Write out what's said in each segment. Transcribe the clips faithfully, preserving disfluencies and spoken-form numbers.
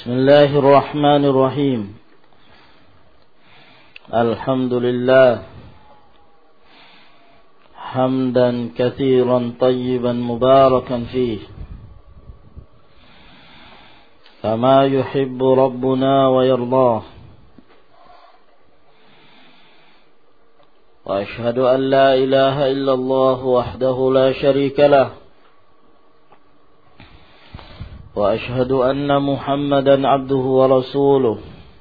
الله الرحمن الرحيم الحمد لله حمدا كثيرا طيبا مباركا فيه كما يحب ربنا ويرضاه وأشهد أن لا إله إلا الله وحده لا شريك له وأشهد أن محمدا عبده ورسوله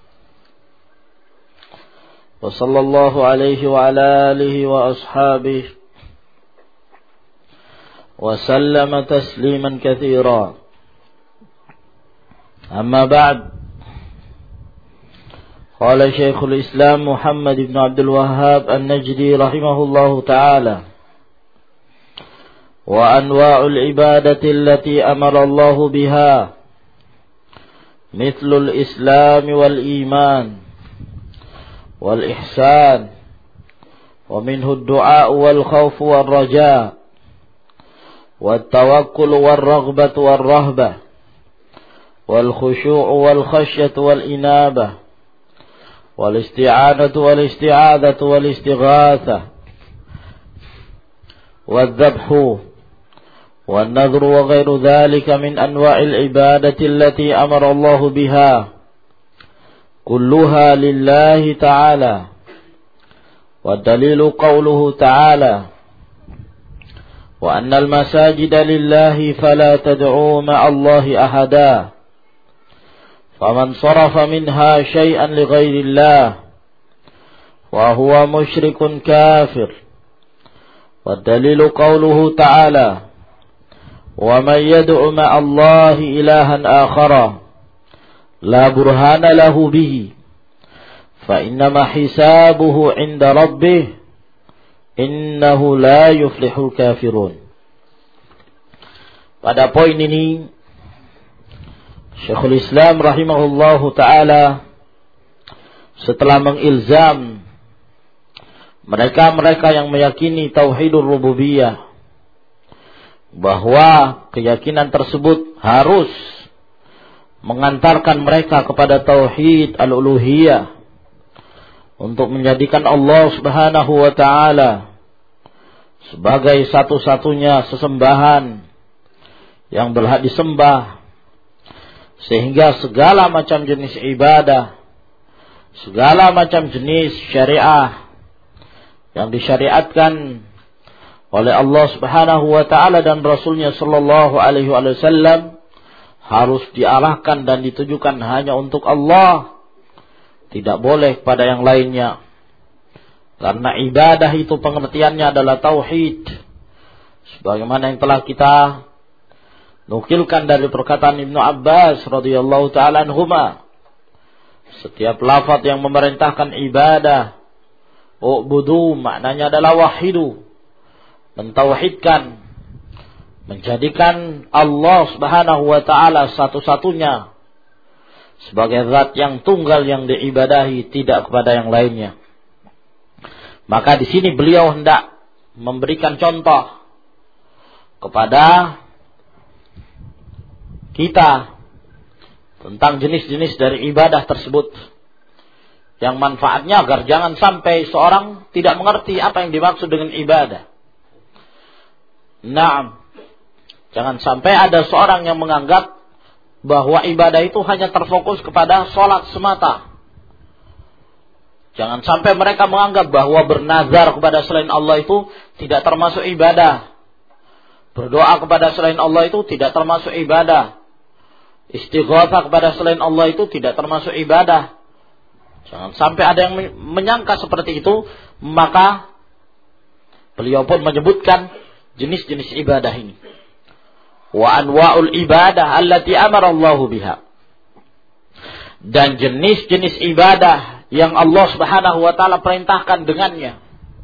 وصلى الله عليه وعلى آله وأصحابه وسلم تسليما كثيرا أما بعد قال شيخ الإسلام محمد بن عبد الوهاب النجدي رحمه الله تعالى وأنواع العبادة التي أمر الله بها مثل الإسلام والإيمان والإحسان ومنه الدعاء والخوف والرجاء والتوكل والرغبة والرهبة والخشوع والخشية والإنابة والاستعانة والاستعاذة والاستغاثة والذبح والنذر وغير ذلك من أنواع العبادة التي أمر الله بها كلها لله تعالى والدليل قوله تعالى وأن المساجد لله فلا تدعوا مع الله أحدا فمن صرف منها شيئا لغير الله وهو مشرك كافر والدليل قوله تعالى ومن يدع مع الله إلها آخر لا برهان له به فإنما حسابه عند ربه إنه لا يفلح الكافرون. Pada poin ini Syekhul Islam rahimahullahu ta'ala setelah mengilzam mereka-mereka yang meyakini tauhidur rububiyah bahwa keyakinan tersebut harus mengantarkan mereka kepada tauhid al-uluhiyah untuk menjadikan Allah Subhanahu wa taala sebagai satu-satunya sesembahan yang berhak disembah, sehingga segala macam jenis ibadah, segala macam jenis syariah yang disyariatkan oleh Allah Subhanahu wa taala dan Rasulnya sallallahu alaihi wasallam harus diarahkan dan ditujukan hanya untuk Allah, tidak boleh pada yang lainnya. Karena ibadah itu pengertiannya adalah tauhid, sebagaimana yang telah kita nukilkan dari perkataan Ibnu Abbas radhiyallahu taala anhuma. Setiap lafaz yang memerintahkan ibadah, u'budu, maknanya adalah wahidu, mentauhidkan, menjadikan Allah Subhanahu wa taala satu-satunya sebagai zat yang tunggal yang diibadahi, tidak kepada yang lainnya. Maka di sini beliau hendak memberikan contoh kepada kita tentang jenis-jenis dari ibadah tersebut, yang manfaatnya agar jangan sampai seorang tidak mengerti apa yang dimaksud dengan ibadah. Naam, jangan sampai ada seorang yang menganggap bahwa ibadah itu hanya terfokus kepada sholat semata. Jangan sampai mereka menganggap bahwa bernazar kepada selain Allah itu tidak termasuk ibadah. Berdoa kepada selain Allah itu tidak termasuk ibadah. Istighatsah kepada selain Allah itu tidak termasuk ibadah. Jangan sampai ada yang menyangka seperti itu. Maka beliau pun menyebutkan jenis-jenis ibadah ini. Wa anwa'ul ibadah allati amara Allahu biha. Dan jenis-jenis ibadah yang Allah Subhanahu wa taala perintahkan dengannya.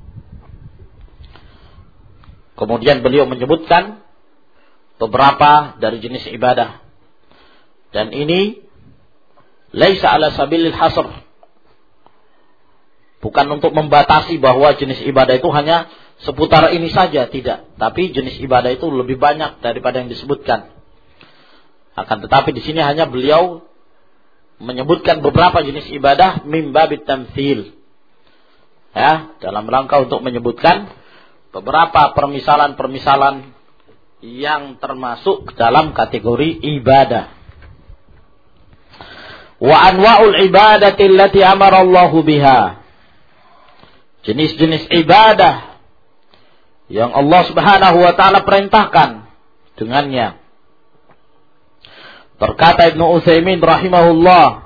Kemudian beliau menyebutkan beberapa dari jenis ibadah. Dan ini laisa ala sabilil hasr. Bukan untuk membatasi bahwa jenis ibadah itu hanya seputar ini saja, tidak. Tapi jenis ibadah itu lebih banyak daripada yang disebutkan. Akan tetapi di sini hanya beliau menyebutkan beberapa jenis ibadah mimba bitamtsil. Ya, dalam rangka untuk menyebutkan beberapa permisalan-permisalan yang termasuk dalam kategori ibadah. Wa anwa'ul ibadati allati amara Allahu biha. Jenis-jenis ibadah yang Allah Subhanahu wa taala perintahkan dengannya. Berkata Ibnu Utsaimin rahimahullah,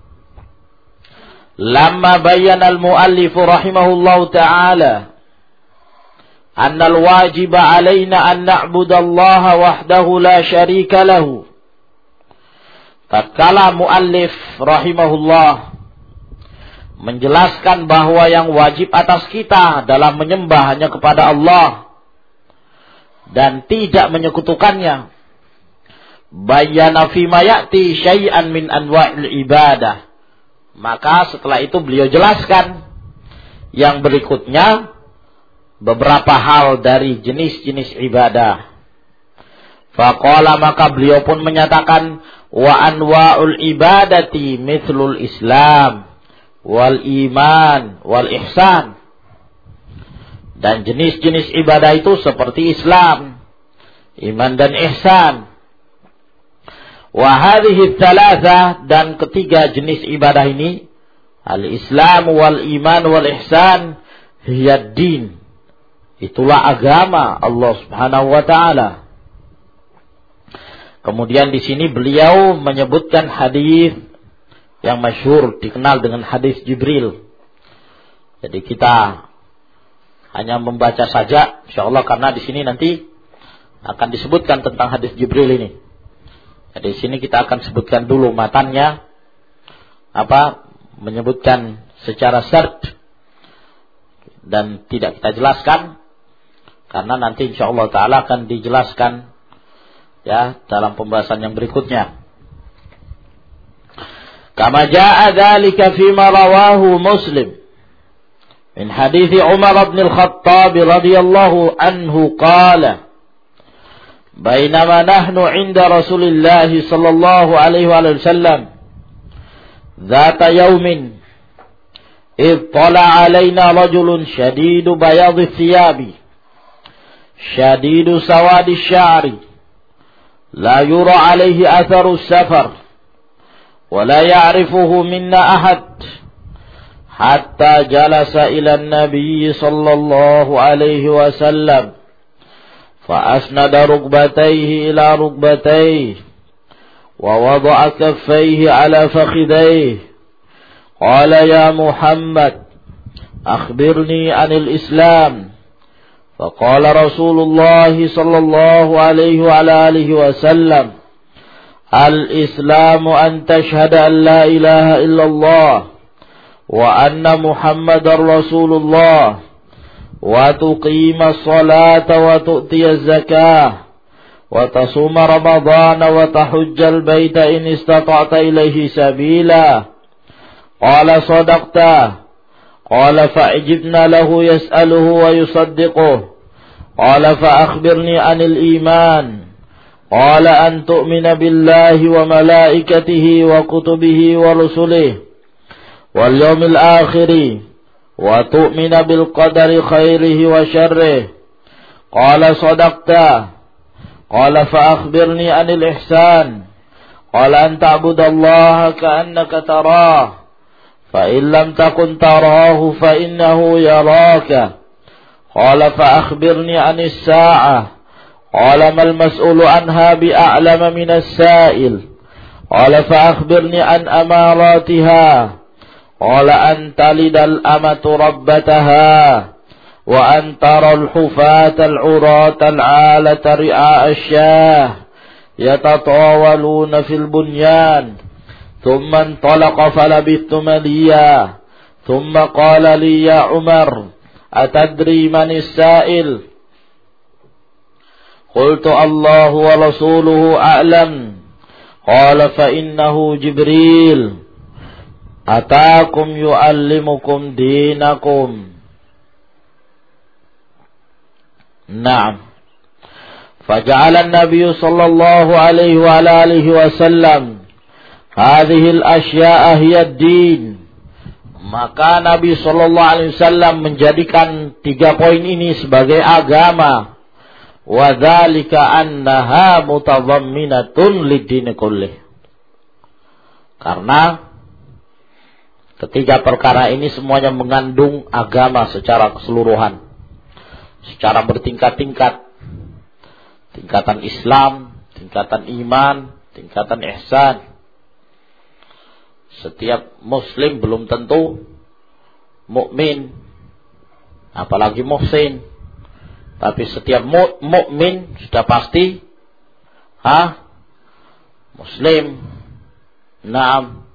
lamma bayyana al-muallif rahimahullahu ta'ala anna al-wajiba 'alaina an na'budallaha wahdahu la syarika lahu. Tatkala muallif rahimahullah menjelaskan bahwa yang wajib atas kita dalam menyembah hanya kepada Allah dan tidak menyekutukannya, bayyana fi ma ya'ti syai'an min anwa'il ibadah. Maka setelah itu beliau jelaskan yang berikutnya beberapa hal dari jenis-jenis ibadah. Faqala, maka beliau pun menyatakan, wa anwa'ul ibadati mithlul Islam wal iman wal ihsan. Dan jenis-jenis ibadah itu seperti Islam, iman dan ihsan. Wa hadhihi thalatha, dan ketiga jenis ibadah ini, al-Islam wal iman wal ihsan, hiya din. Itulah agama Allah Subhanahu wa taala. Kemudian di sini beliau menyebutkan hadis yang masyhur dikenal dengan hadis Jibril. Jadi kita hanya membaca saja insyaallah, karena di sini nanti akan disebutkan tentang hadis Jibril ini. Jadi di sini kita akan sebutkan dulu matannya, apa, menyebutkan secara sert dan tidak kita jelaskan, karena nanti insyaallah taala akan dijelaskan ya dalam pembahasan yang berikutnya. Kama jaa dzalika fi ma rawahu Muslim min hadits Umar bin Al-Khattab radhiyallahu anhu qala bainama nahnu 'inda Rasulillah sallallahu alaihi wasallam dzata yaumin idh tala 'alaina rajulun shadidu bayadhi thiyabi shadidu sawadi sya'ri la yura 'alaihi atharu safar wa la ya'rifuhu minna ahad hatta jalasa ila an-nabiy sallallahu alaihi wasallam فأسند ركبتيه إلى ركبتيه ووضع كفيه على فخذيه قال يا محمد أخبرني عن الإسلام فقال رسول الله صلى الله عليه وعلى آله وسلم الإسلام أن تشهد أن لا إله إلا الله وأن محمد رسول الله وتقيم الصلاة وتؤتي الزكاة وتصوم رمضان وتحج البيت إن استطعت إليه سبيلا قال صدقت قال فأجبنا له يسأله ويصدقه قال فأخبرني عن الإيمان قال أن تؤمن بالله وملائكته وكتبه ورسله واليوم الآخر وتؤمن بالقدر خيره وشره قال صدقت قال فأخبرني عن الإحسان قال أن تعبد الله كأنك تراه فإن لم تكن تراه فإنه يراك قال فأخبرني عن الساعة قال ما المسؤول عنها بأعلم من السائل قال فأخبرني عن أماراتها قال أن تلد الأمة ربتها وأن ترى الحفاة العراة العالة رعاء الشاه يتطاولون في البنيان ثم انطلق فلبثت مليا ثم قال لي يا عمر أتدري من السائل قلت الله ورسوله أعلم قال فإنه جبريل أتاكم يعلمكم دينكم. نعم. فجعل النبي صلى الله عليه وعلى آله وسلم hadhil asya'a hiya ad-din. Maka Nabi sallallahu alaihi wasallam menjadikan tiga poin ini sebagai agama. Wa dzalika annaha mutadhamminatun lid-din kullih. Karena ketiga perkara ini semuanya mengandung agama secara keseluruhan, secara bertingkat-tingkat. Tingkatan Islam, tingkatan iman, tingkatan ihsan. Setiap muslim belum tentu mukmin, apalagi muhsin. Tapi setiap mu- mukmin sudah pasti ha muslim. Naam.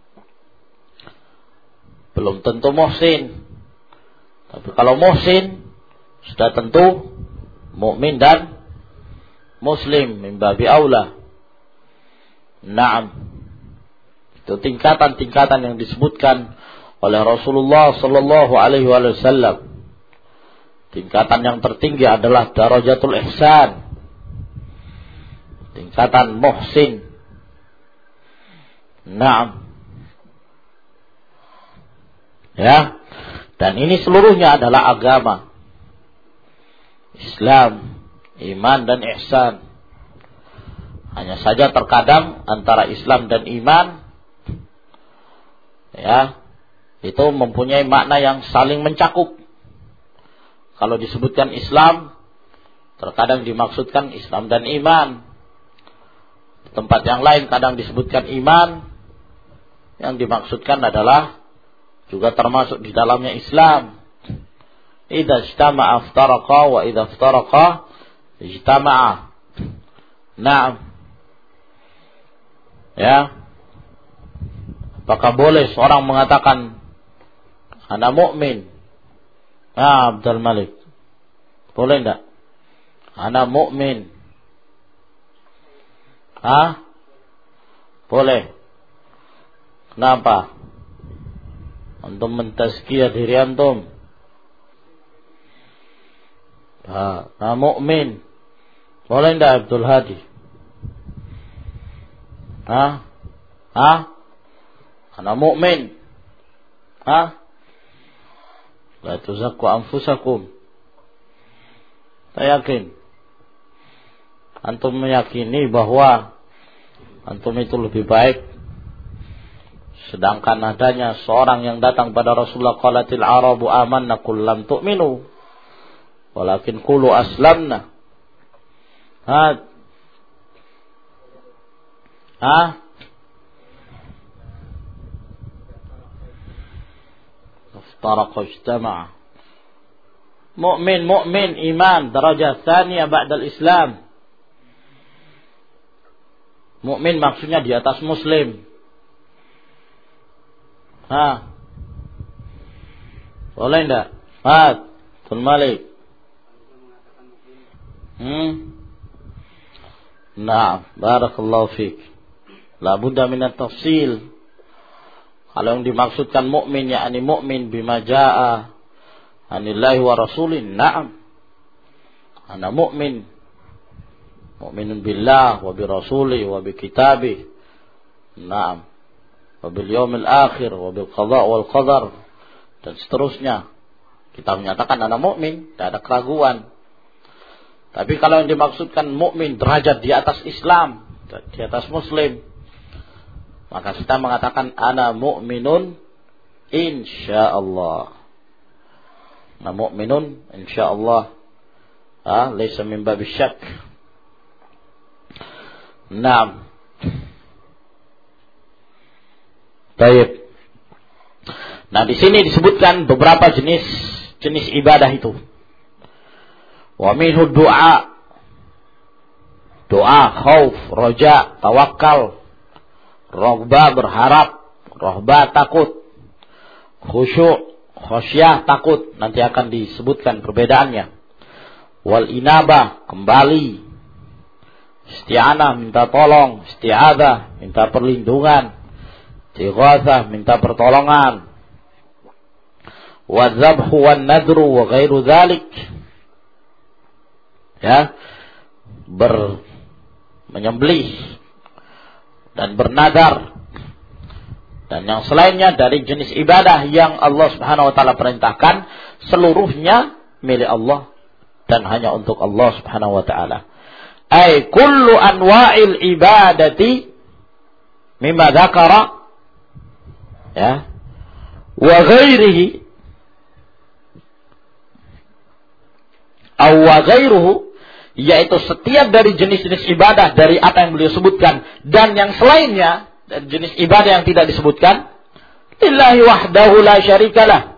Belum tentu muhsin. Tapi kalau muhsin sudah tentu mukmin dan muslim min babi aula. Naam. Itu tingkatan-tingkatan yang disebutkan oleh Rasulullah sallallahu alaihi wasallam. Tingkatan yang tertinggi adalah darajatul ihsan. Tingkatan muhsin. Naam. Ya. Dan ini seluruhnya adalah agama. Islam, iman dan ihsan. Hanya saja terkadang antara Islam dan iman, ya, itu mempunyai makna yang saling mencakup. Kalau disebutkan Islam, terkadang dimaksudkan Islam dan iman. Di tempat yang lain kadang disebutkan iman, yang dimaksudkan adalah juga termasuk di dalamnya Islam. Idza ijtama'a iftaraqa wa idza iftaraqa ijtama'a. Naam. Ya. Apakah boleh seorang mengatakan ana mukmin? Ah, Abdul Malik. Boleh enggak? Ana mukmin. Ah? Boleh. Kenapa? Antum mentazkiyah diri antum. Ha, ana mukmin. Boleh enggak Abdul Hadi? Hah? Hah? Ana mukmin. Hah? La tuzakku anfusakum. Saya yakin. Antum meyakini bahwa antum itu lebih baik. Sedangkan adanya seorang yang datang pada Rasulullah, qalatil arabu amanna qul lam tu'minu walakin qulu aslamna. Ha? Ha? Iftaraqa ijtama'a. Mu'min, mu'min, iman, darajah tsaniyah ba'dal Islam. Mu'min maksudnya di atas muslim. Ha? Boleh enggak? Fat, Tun Malik. Hmm? Nah, barakallahu fiik. La budda min at-tafsil. Kalau yang dimaksudkan mukmin yakni mukmin bima jaa anillahi wa rasulin, na'am. Ana mukmin. Mukminun billah wa bi rasuli wa bi kitabi. Na'am. Wa bil yaumil akhir wa bil qada wal qadar dan seterusnya. Kita menyatakan ana mukmin, tidak ada keraguan. Tapi kalau yang dimaksudkan mukmin derajat di atas Islam, di atas muslim, maka kita mengatakan ana mu'minun insyaallah. Ana mu'minun insyaallah. Ah, laysa min babi syak. Naam. Baik. Nah, di sini disebutkan beberapa jenis jenis ibadah itu. Wa minhu du'a. Doa, khauf, roja, tawakal, roghbah berharap, rohbah takut, khusyuk, khosyah takut, nanti akan disebutkan perbedaannya. Wal inabah kembali, isti'anah minta tolong, isti'adzah minta perlindungan, istighatsah minta pertolongan, wadzabhu wan nadru wa ghairu dzalik. Ya, ber menyembelih dan bernadar Dan yang selainnya dari jenis ibadah yang Allah Subhanahu wa taala perintahkan, seluruhnya milik Allah dan hanya untuk Allah Subhanahu wa taala. Ai kullu anwa'il ibadati mimma dzakara, ya, wa ghairihi aw wa ghairuhu, yaitu setiap dari jenis-jenis ibadah dari apa yang beliau sebutkan dan yang selainnya dari jenis ibadah yang tidak disebutkan, lillahi wahdahu la syarikalah,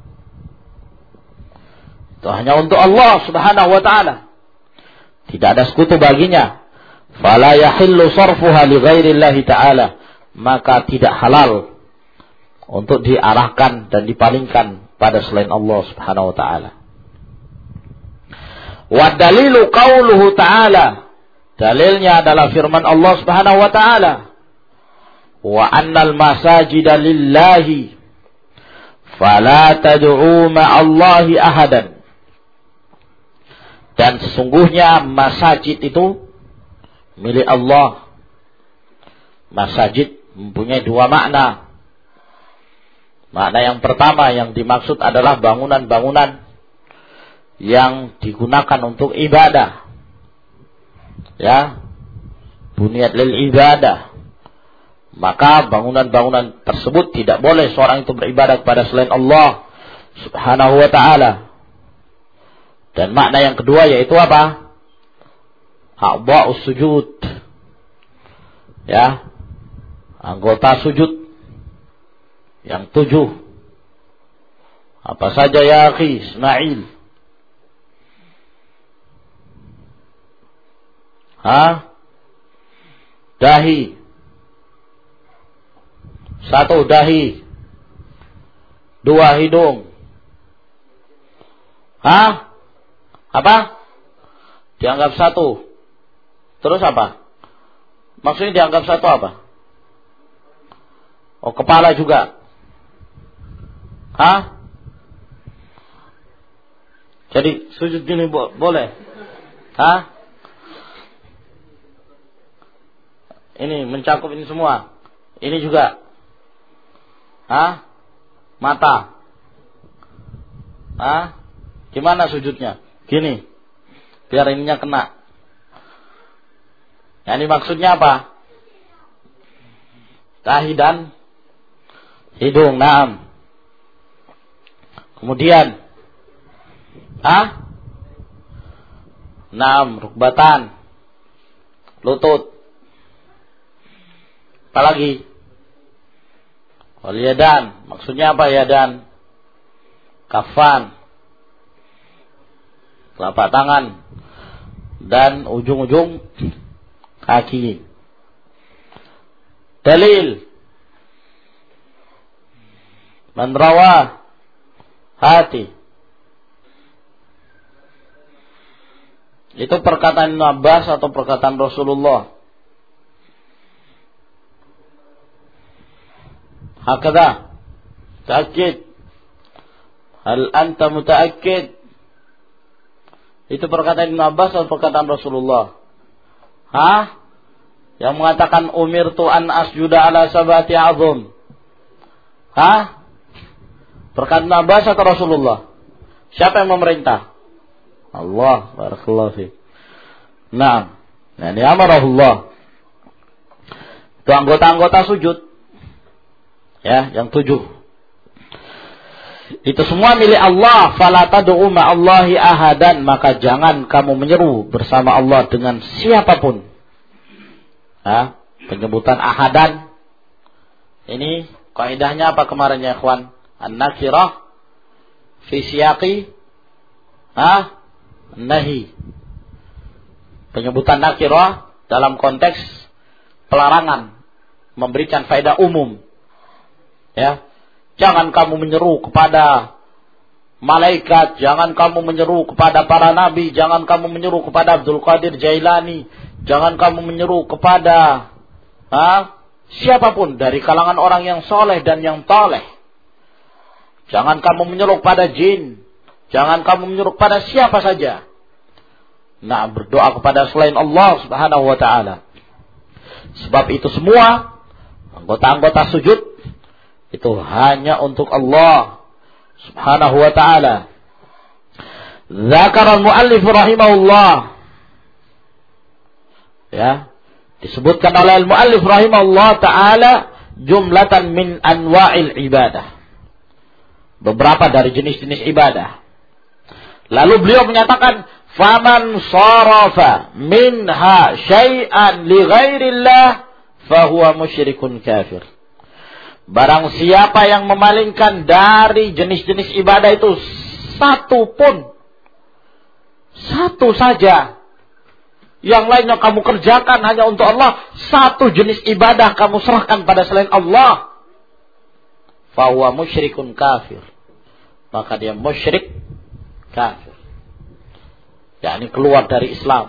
itu hanya untuk Allah Subhanahu wa taala, tidak ada sekutu baginya. Fala yahillu sarfuha li ghairillahi ta'ala, maka tidak halal untuk diarahkan dan dipalingkan pada selain Allah Subhanahu wa taala. Wa dalilu qauluhu ta'ala, dalilnya adalah firman Allah Subhanahu wa taala, wa annal masajida lillahi fala tad'u ma'allahi ahadan. Dan sesungguhnya masajid itu milik Allah. Masajid mempunyai dua makna. Makna yang pertama yang dimaksud adalah bangunan-bangunan yang digunakan untuk ibadah. Ya, bunyat lil ibadah. Maka bangunan-bangunan tersebut tidak boleh seorang itu beribadah kepada selain Allah Subhanahu wa ta'ala. Dan makna yang kedua yaitu apa? A'dha'us sujud. Ya, anggota sujud yang tujuh. Apa saja ya akhi Ismail? Ha? Dahi. Satu dahi. Dua hidung. Hah? Apa? Dianggap satu. Terus apa? Maksudnya dianggap satu apa? Oh, kepala juga. Hah? Jadi sujud gini bo- boleh? Hah? Ini mencakup ini semua. Ini juga. Hah? Mata. Hah? Gimana sujudnya? Gini. Biar ininya kena. Nah, ini maksudnya apa? Dahi dan hidung. Naam. Kemudian. Hah? Naam. Rukbatan. Lutut. Apa lagi? Wal yadan, maksudnya apa yadan? Kafan, telapak tangan, dan ujung-ujung kaki. Dalil, man rawa hati. Itu perkataan Ibnu Abbas atau perkataan Rasulullah? Hakada, ta'akkid. Hal anta muta'akkid? Itu perkataan Ibnu Abbas atau perkataan Rasulullah? Hah? Yang mengatakan umirtu an asjuda ala sabati azum. Hah? Perkataan Ibnu Abbas atau Rasulullah? Siapa yang memerintah? Allah, barakallahu fiik. Nah, ini amarahullah. Itu anggota-anggota sujud. Ya, yang tujuh. Itu semua milik Allah. Fala tad'u ma'allahi ahadan, maka jangan kamu menyeru bersama Allah dengan siapapun. Ha? Penyebutan ahadan ini kaidahnya apa kemarin ya ikhwan? An-nakirah fi siyaqi ha? Nahi. Penyebutan nakirah dalam konteks pelarangan, memberikan faedah umum. Ya, jangan kamu menyeru kepada malaikat, jangan kamu menyeru kepada para nabi, jangan kamu menyeru kepada Abdul Qadir Jailani, jangan kamu menyeru kepada ha, siapapun dari kalangan orang yang soleh dan yang toleh. Jangan kamu menyeru kepada jin, jangan kamu menyeru kepada siapa saja. Nah, berdoa kepada selain Allah Subhanahu wa ta'ala. Sebab itu semua anggota-anggota sujud itu hanya untuk Allah Subhanahu wa ta'ala. Dzakara al-muallif rahimahullah, ya, disebutkan oleh al-muallif rahimahullah ta'ala jumlatan min anwa'il ibadah, beberapa dari jenis-jenis ibadah. Lalu beliau menyatakan, faman sarafa minha syai'an li ghairillah fahuwa musyrikun kafir. Barang siapa yang memalingkan dari jenis-jenis ibadah itu satu pun, satu saja, yang lainnya kamu kerjakan hanya untuk Allah, satu jenis ibadah kamu serahkan pada selain Allah, fahuwa musyrikun kafir, maka dia musyrik kafir, yakni keluar dari Islam.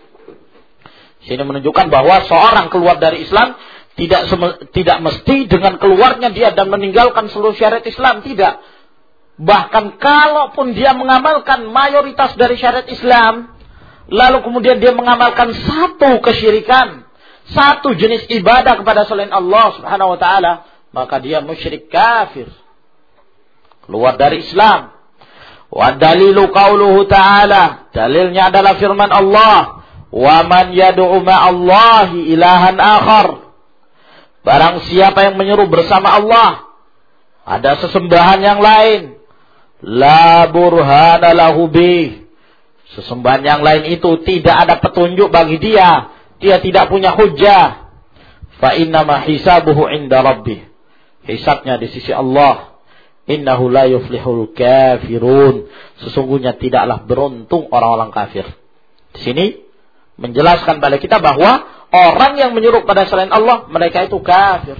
Sini menunjukkan bahwa seorang keluar dari Islam tidak tidak mesti dengan keluarnya dia dan meninggalkan seluruh syariat Islam, tidak. Bahkan kalaupun dia mengamalkan mayoritas dari syariat Islam, lalu kemudian dia mengamalkan satu kesyirikan, satu jenis ibadah kepada selain Allah Subhanahu wa taala, maka dia musyrik kafir, keluar dari Islam. Wa dalilu qauluhu ta'ala, dalilnya adalah firman Allah, wa man yad'u ma'allahi ilahan akhar. Barang siapa yang menyeru bersama Allah ada sesembahan yang lain, la burhana lahu bih, sesembahan yang lain itu tidak ada petunjuk bagi dia, dia tidak punya hujjah, fa innama hisabuhu inda rabbih, hisabnya di sisi Allah. Innahu la yuflihul kafirun, sesungguhnya tidaklah beruntung orang-orang kafir. Di sini menjelaskan pada kita bahwa orang yang menyeru pada selain Allah, mereka itu kafir.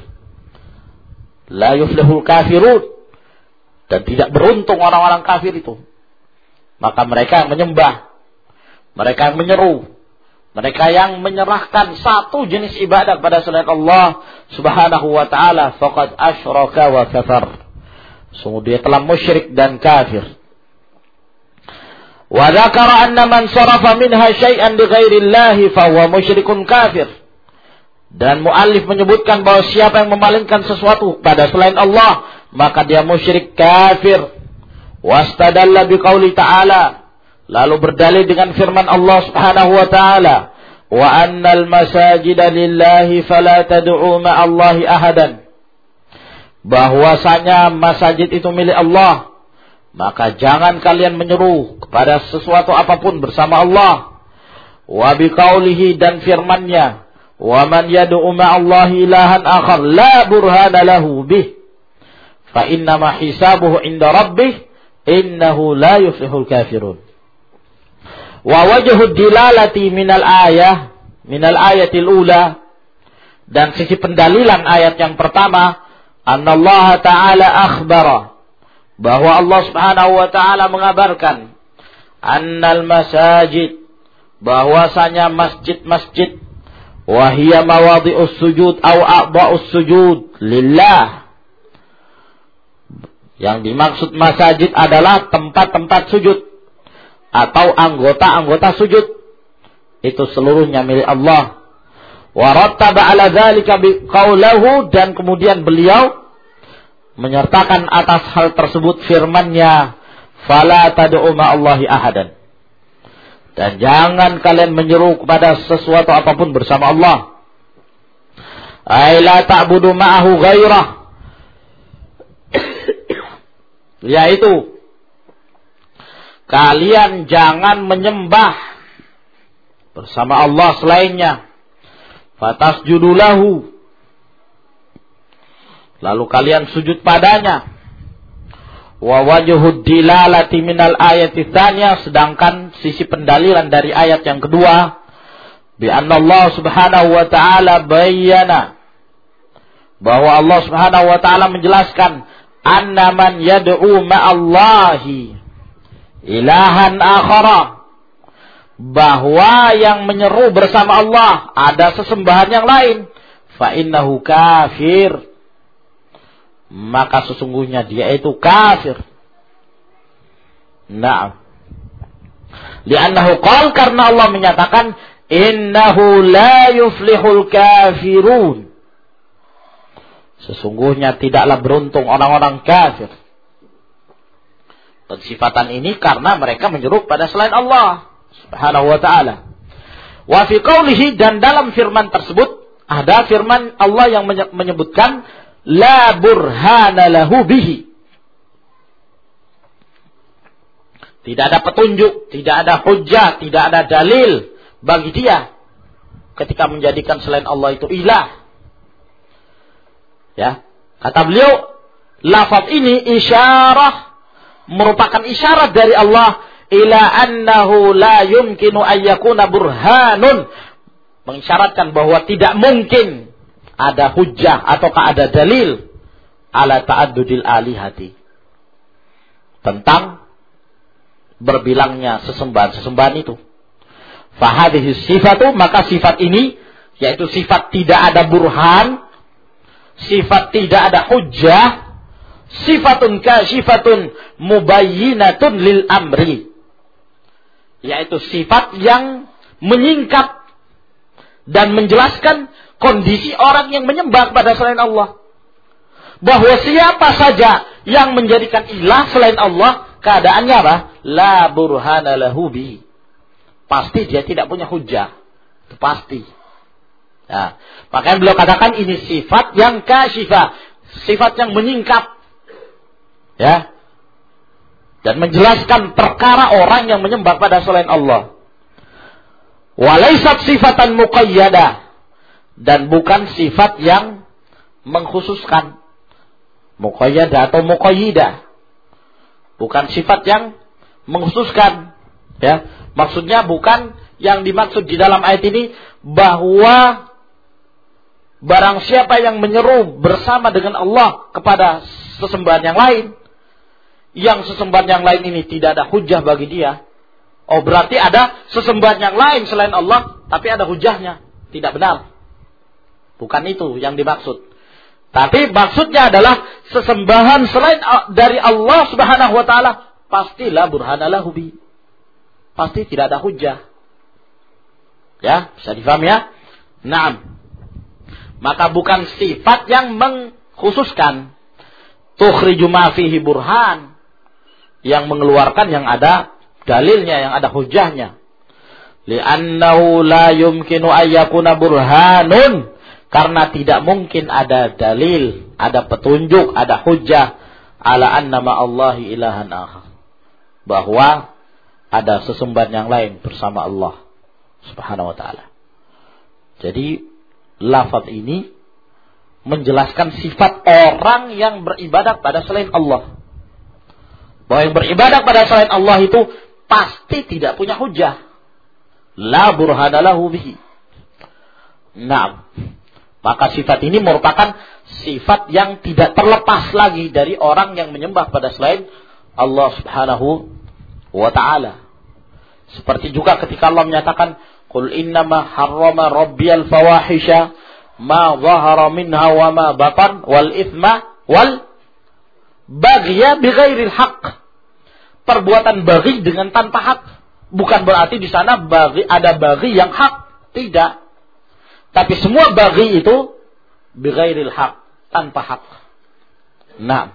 La yuflihul kafirun, dan tidak beruntung orang-orang kafir itu. Maka mereka yang menyembah, mereka yang menyeru, mereka yang menyerahkan satu jenis ibadah pada selain Allah Subhanahu wa ta'ala, faqad asyraka wa kafar, sungguh dia telah musyrik dan kafir. Wa dzakara anna man sarafa minha syai'an li ghairillahi fa huwa musyrikun kafir. Dan muallif menyebutkan bahwa siapa yang memalingkan sesuatu pada selain Allah, maka dia musyrik kafir. Wastadalla biqauli ta'ala, lalu berdalil dengan firman Allah Subhanahu wa ta'ala, wa annal masajida lillahi fala tad'u ma'allahi ahadan, bahwasanya masjid itu milik Allah, maka jangan kalian menyeru kepada sesuatu apapun bersama Allah. Wa biqaulihi, dan firman-Nya, wa man yad'u ma'allahi ilahan akhar la burhana lahu bih fa innama hisabuhu inda rabbih innahu la yuflihul kafirun. Wa wajhu dilalati minal ayah minal ayatil ula, dan sisi pendalilan ayat yang pertama, annallaha ta'ala akhbara, bahwa Allah Subhanahu wa ta'ala mengabarkan, annal masajid, bahwasanya masjid-masjid, wa hiya mawadhi'us sujud au a'dha'us sujud lillah, yang dimaksud masjid adalah tempat-tempat sujud atau anggota-anggota sujud, itu seluruhnya milik Allah. Wa rattaba ala dzalika biqaulihi, dan kemudian beliau menyertakan atas hal tersebut firman-Nya, fala tad'u ma'allahi ahadan, dan jangan kalian menyeru kepada sesuatu apapun bersama Allah. Ay la ta'budu ma'ahu ghairah, yaitu kalian jangan menyembah bersama Allah selainnya. Fatasjudu lahu, lalu kalian sujud padanya. Wa wajhud dilalati minal ayati tsaniyah, sedangkan sisi pendalilan dari ayat yang kedua, bi anna Allah Subhanahu wa ta'ala bayyana, bahwa Allah Subhanahu wa ta'ala menjelaskan, anna man yad'u ma'allahi ilahan akhara, bahwa yang menyeru bersama Allah ada sesembahan yang lain, fa innahu kafir, maka sesungguhnya dia itu kafir. Naam. Li'annahu qala, karena Allah menyatakan, innahu la yuflihul kafirun, Sesungguhnya tidaklah beruntung orang-orang kafir. Pensifatan ini karena mereka menyeru pada selain Allah Subhanahu wa ta'ala. Wa fi qawlihi, dan dalam firman tersebut ada firman Allah yang menyebutkan la burhana lahu bihi. Tidak ada petunjuk, tidak ada hujjah, tidak ada dalil bagi dia ketika menjadikan selain Allah itu ilah. Ya, kata beliau, lafaz ini isyarah, merupakan isyarat dari Allah ila annahu la yumkinu an yakuna burhanun, mengisyaratkan bahwa tidak mungkin ada hujjah ataukah ada dalil ala ta'addudil alihati, tentang berbilangnya sesembahan-sesembahan itu. Fahadhihi sifatu, maka sifat ini, yaitu sifat tidak ada burhan, sifat tidak ada hujjah, sifatun kasyifatun mubayyinatun lil amri, yaitu sifat yang menyingkap dan menjelaskan kondisi orang yang menyembah kepada selain Allah. Bahwa siapa saja yang menjadikan ilah selain Allah, keadaannya apa? La burhana lahu bi. Pasti dia tidak punya hujjah. Itu pasti. Nah, makanya beliau katakan ini sifat yang kasyifah, sifat yang menyingkap. Ya. Dan menjelaskan perkara orang yang menyembah pada selain Allah. Walaysat sifatan muqayyadah, dan bukan sifat yang mengkhususkan. Muqayyadah atau muqayyidah, bukan sifat yang mengkhususkan. Ya, maksudnya bukan yang dimaksud di dalam ayat ini bahwa barang siapa yang menyeru bersama dengan Allah kepada sesembahan yang lain, yang sesembahan yang lain ini tidak ada hujjah bagi dia, oh berarti ada sesembahan yang lain selain Allah tapi ada hujjahnya. Tidak benar. Bukan itu yang dimaksud. Tapi maksudnya adalah sesembahan selain dari Allah Subhanahu wa ta'ala pastilah burhanalahu bi. Pasti tidak ada hujjah. Ya, bisa difahami ya? Naam. Maka bukan sifat yang mengkhususkan. Tukhriju ma fihi burhan, yang mengeluarkan yang ada dalilnya, yang ada hujjahnya. Li'annahu la yumkinu ayyakuna burhanun, karena tidak mungkin ada dalil, ada petunjuk, ada hujjah ala anna ma'allahi ilahan akhar, bahwa ada sesembahan yang lain bersama Allah Subhanahu wa ta'ala. Jadi lafaz ini menjelaskan sifat orang yang beribadah pada selain Allah. Bahwa yang beribadah pada selain Allah itu pasti tidak punya hujjah. La burhana lahu bihi. Nah, maka sifat ini merupakan sifat yang tidak terlepas lagi dari orang yang menyembah pada selain Allah Subhanahu wa ta'ala. Seperti juga ketika Allah menyatakan, Qul innama harrama rabbiyal fawahisha ma zahara minha wa ma batan wal ithma wal baghya bighairil haqq. Perbuatan baghi dengan tanpa hak. Bukan berarti di sana baghi, ada baghi yang hak. Tidak. Tapi semua baghi itu bighairil haq, tanpa hak. Nah.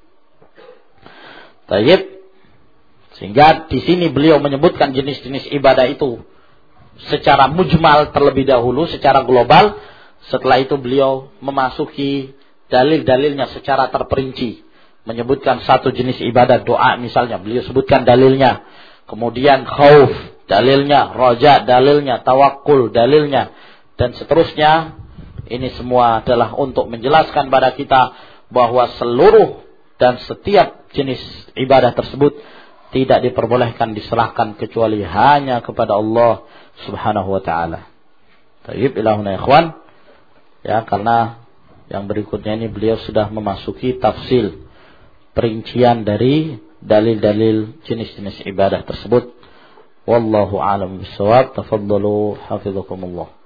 Tayyib. Sehingga di sini beliau menyebutkan jenis-jenis ibadah itu secara mujmal terlebih dahulu, secara global. Setelah itu beliau memasuki dalil-dalilnya secara terperinci. Menyebutkan satu jenis ibadah, doa misalnya, beliau sebutkan dalilnya. Kemudian khauf, dalilnya. Raja, dalilnya. Tawakkul, dalilnya. Dan seterusnya. Ini semua adalah untuk menjelaskan pada kita bahwa seluruh dan setiap jenis ibadah tersebut tidak diperbolehkan diserahkan kecuali hanya kepada Allah Subhanahu wa ta'ala. Tayyib ilahuna ikhwan. Ya, karena yang berikutnya ini beliau sudah memasuki tafsil, perincian dari dalil-dalil jenis-jenis ibadah tersebut. Wallahu a'lam bishawab. Tafaddalu hafizakumullah.